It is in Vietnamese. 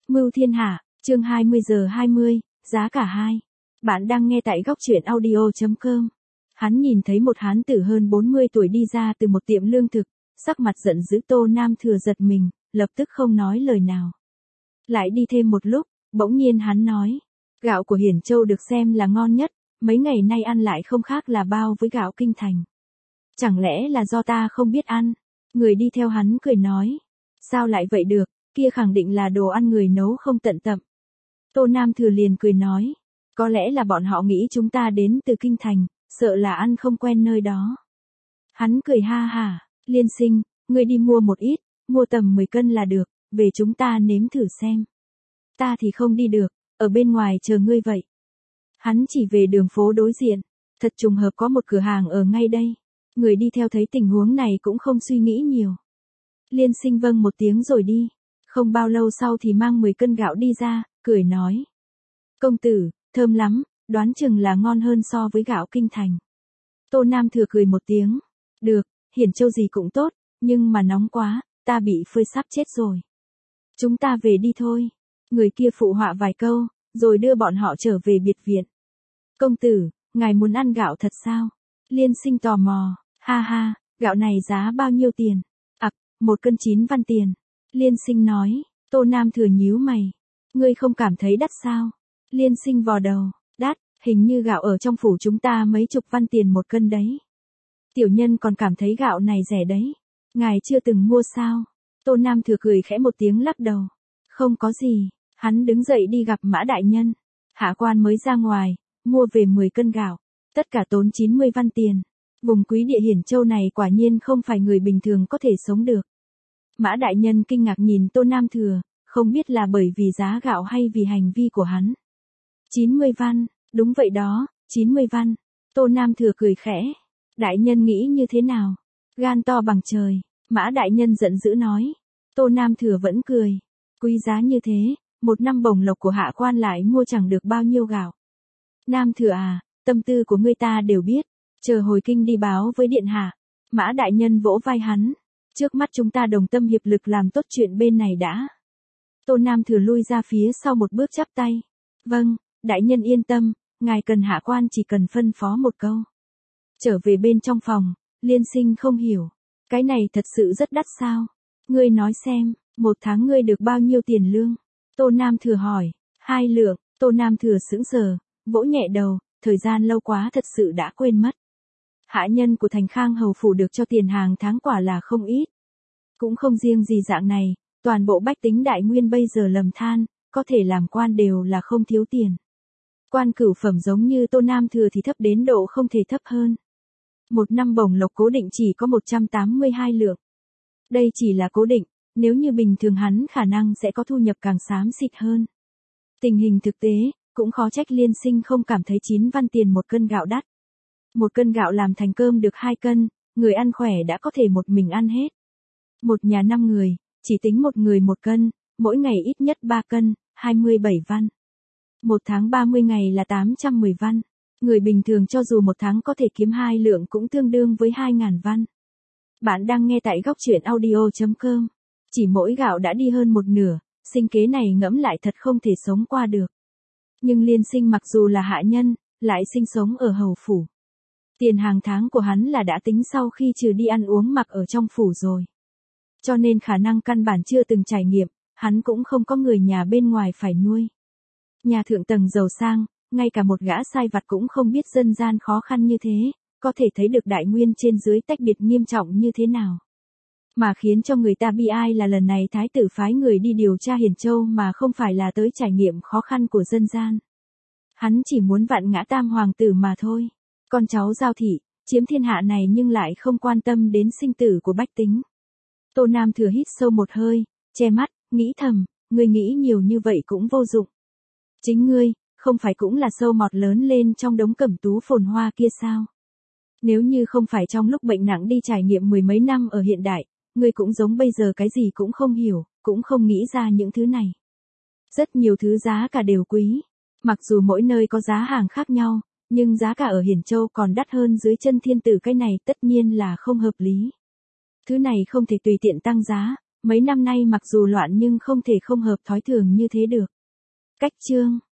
Mưu Thiên Hạ, chương 20 giờ 20, giá cả 2. Bạn đang nghe tại góc truyện audio.com. Hắn nhìn thấy một hán tử hơn 40 tuổi đi ra từ một tiệm lương thực, sắc mặt giận dữ. Tô Nam Thừa giật mình, lập tức không nói lời nào. Lại đi thêm một lúc, bỗng nhiên hắn nói, gạo của Hiển Châu được xem là ngon nhất, mấy ngày nay ăn lại không khác là bao với gạo Kinh Thành. Chẳng lẽ là do ta không biết ăn? Người đi theo hắn cười nói, sao lại vậy được, kia khẳng định là đồ ăn người nấu không tận tâm. Tô Nam Thừa liền cười nói, có lẽ là bọn họ nghĩ chúng ta đến từ Kinh Thành, sợ là ăn không quen nơi đó. Hắn cười ha hả, Liên Sinh, ngươi đi mua một ít, mua tầm 10 cân là được, về chúng ta nếm thử xem. Ta thì không đi được, ở bên ngoài chờ ngươi vậy. Hắn chỉ về đường phố đối diện, thật trùng hợp có một cửa hàng ở ngay đây. Người đi theo thấy tình huống này cũng không suy nghĩ nhiều. Liên Sinh vâng một tiếng rồi đi. Không bao lâu sau thì mang 10 cân gạo đi ra, cười nói. Công tử, thơm lắm, đoán chừng là ngon hơn so với gạo Kinh Thành. Tô Nam Thừa cười một tiếng. Được, Hiển Châu gì cũng tốt, nhưng mà nóng quá, ta bị phơi sắp chết rồi. Chúng ta về đi thôi. Người kia phụ họa vài câu, rồi đưa bọn họ trở về biệt viện. Công tử, ngài muốn ăn gạo thật sao? Liên Sinh tò mò, ha ha, gạo này giá bao nhiêu tiền? 1 cân 9 văn tiền. Liên Sinh nói, Tô Nam Thừa nhíu mày. Ngươi không cảm thấy đắt sao? Liên Sinh vò đầu, đắt, hình như gạo ở trong phủ chúng ta mấy chục văn tiền 1 cân đấy. Tiểu nhân còn cảm thấy gạo này rẻ đấy. Ngài chưa từng mua sao? Tô Nam Thừa cười khẽ một tiếng lắc đầu. Không có gì, hắn đứng dậy đi gặp Mã Đại Nhân. Hạ quan mới ra ngoài, mua về 10 cân gạo, tất cả tốn 90 văn tiền. Vùng quý địa Hiển Châu này quả nhiên không phải người bình thường có thể sống được. Mã Đại Nhân kinh ngạc nhìn Tô Nam Thừa, không biết là bởi vì giá gạo hay vì hành vi của hắn. 90 văn, đúng vậy đó, 90 văn. Tô Nam Thừa cười khẽ. Đại Nhân nghĩ như thế nào? Gan to bằng trời, Mã Đại Nhân giận dữ nói. Tô Nam Thừa vẫn cười. Quý giá như thế, 1 năm bổng lộc của hạ quan lại mua chẳng được bao nhiêu gạo. Nam Thừa à, tâm tư của ngươi ta đều biết, chờ hồi kinh đi báo với điện hạ. Mã Đại Nhân vỗ vai hắn. Trước mắt chúng ta đồng tâm hiệp lực làm tốt chuyện bên này đã. Tô Nam Thừa lui ra phía sau một bước chắp tay. Vâng, Đại Nhân yên tâm, ngài cần hạ quan chỉ cần phân phó một câu. Trở về bên trong phòng, Liên Sinh không hiểu. Cái này thật sự rất đắt sao? Ngươi nói xem, 1 tháng ngươi được bao nhiêu tiền lương? Tô Nam Thừa hỏi. 2 lượng, Tô Nam Thừa sững sờ, vỗ nhẹ đầu, thời gian lâu quá thật sự đã quên mất. Hạ nhân của Thành Khang hầu phủ được cho tiền hàng tháng quả là không ít. Cũng không riêng gì dạng này, toàn bộ bách tính Đại Nguyên bây giờ lầm than, có thể làm quan đều là không thiếu tiền. Quan cửu phẩm giống như Tô Nam Thừa thì thấp đến độ không thể thấp hơn. 1 năm bổng lộc cố định chỉ có 182 lượng. Đây chỉ là cố định, nếu như bình thường hắn khả năng sẽ có thu nhập càng xám xịt hơn. Tình hình thực tế, cũng khó trách Liên Sinh không cảm thấy 9 văn tiền 1 cân gạo đắt. 1 cân gạo làm thành cơm được 2 cân, người ăn khỏe đã có thể một mình ăn hết. Một nhà 5 người, chỉ tính một người 1 cân, mỗi ngày ít nhất 3 cân, 27 văn. 1 tháng 30 ngày là 810 văn. Người bình thường cho dù 1 tháng có thể kiếm 2 lượng cũng tương đương với 2.000 văn. Bạn đang nghe tại góc truyện audio.com. Chỉ mỗi gạo đã đi hơn một nửa, sinh kế này ngẫm lại thật không thể sống qua được. Nhưng Liên Sinh mặc dù là hạ nhân, lại sinh sống ở hầu phủ. Tiền hàng tháng của hắn là đã tính sau khi trừ đi ăn uống mặc ở trong phủ rồi. Cho nên khả năng căn bản chưa từng trải nghiệm, hắn cũng không có người nhà bên ngoài phải nuôi. Nhà thượng tầng giàu sang, ngay cả một gã sai vặt cũng không biết dân gian khó khăn như thế, có thể thấy được Đại Nguyên trên dưới tách biệt nghiêm trọng như thế nào. Mà khiến cho người ta bi ai là lần này thái tử phái người đi điều tra Hiển Châu mà không phải là tới trải nghiệm khó khăn của dân gian. Hắn chỉ muốn vạn ngã tam hoàng tử mà thôi. Con cháu Giao thị, chiếm thiên hạ này nhưng lại không quan tâm đến sinh tử của bách tính. Tô Nam Thừa hít sâu một hơi, che mắt, nghĩ thầm, ngươi nghĩ nhiều như vậy cũng vô dụng. Chính ngươi, không phải cũng là sâu mọt lớn lên trong đống cẩm tú phồn hoa kia sao? Nếu như không phải trong lúc bệnh nặng đi trải nghiệm 10 mấy năm ở hiện đại, ngươi cũng giống bây giờ cái gì cũng không hiểu, cũng không nghĩ ra những thứ này. Rất nhiều thứ giá cả đều quý. Mặc dù mỗi nơi có giá hàng khác nhau, nhưng giá cả ở Hiển Châu còn đắt hơn dưới chân thiên tử, cái này tất nhiên là không hợp lý. Thứ này không thể tùy tiện tăng giá, Mấy năm nay mặc dù loạn nhưng không thể không hợp thói thường như thế được. Cách chương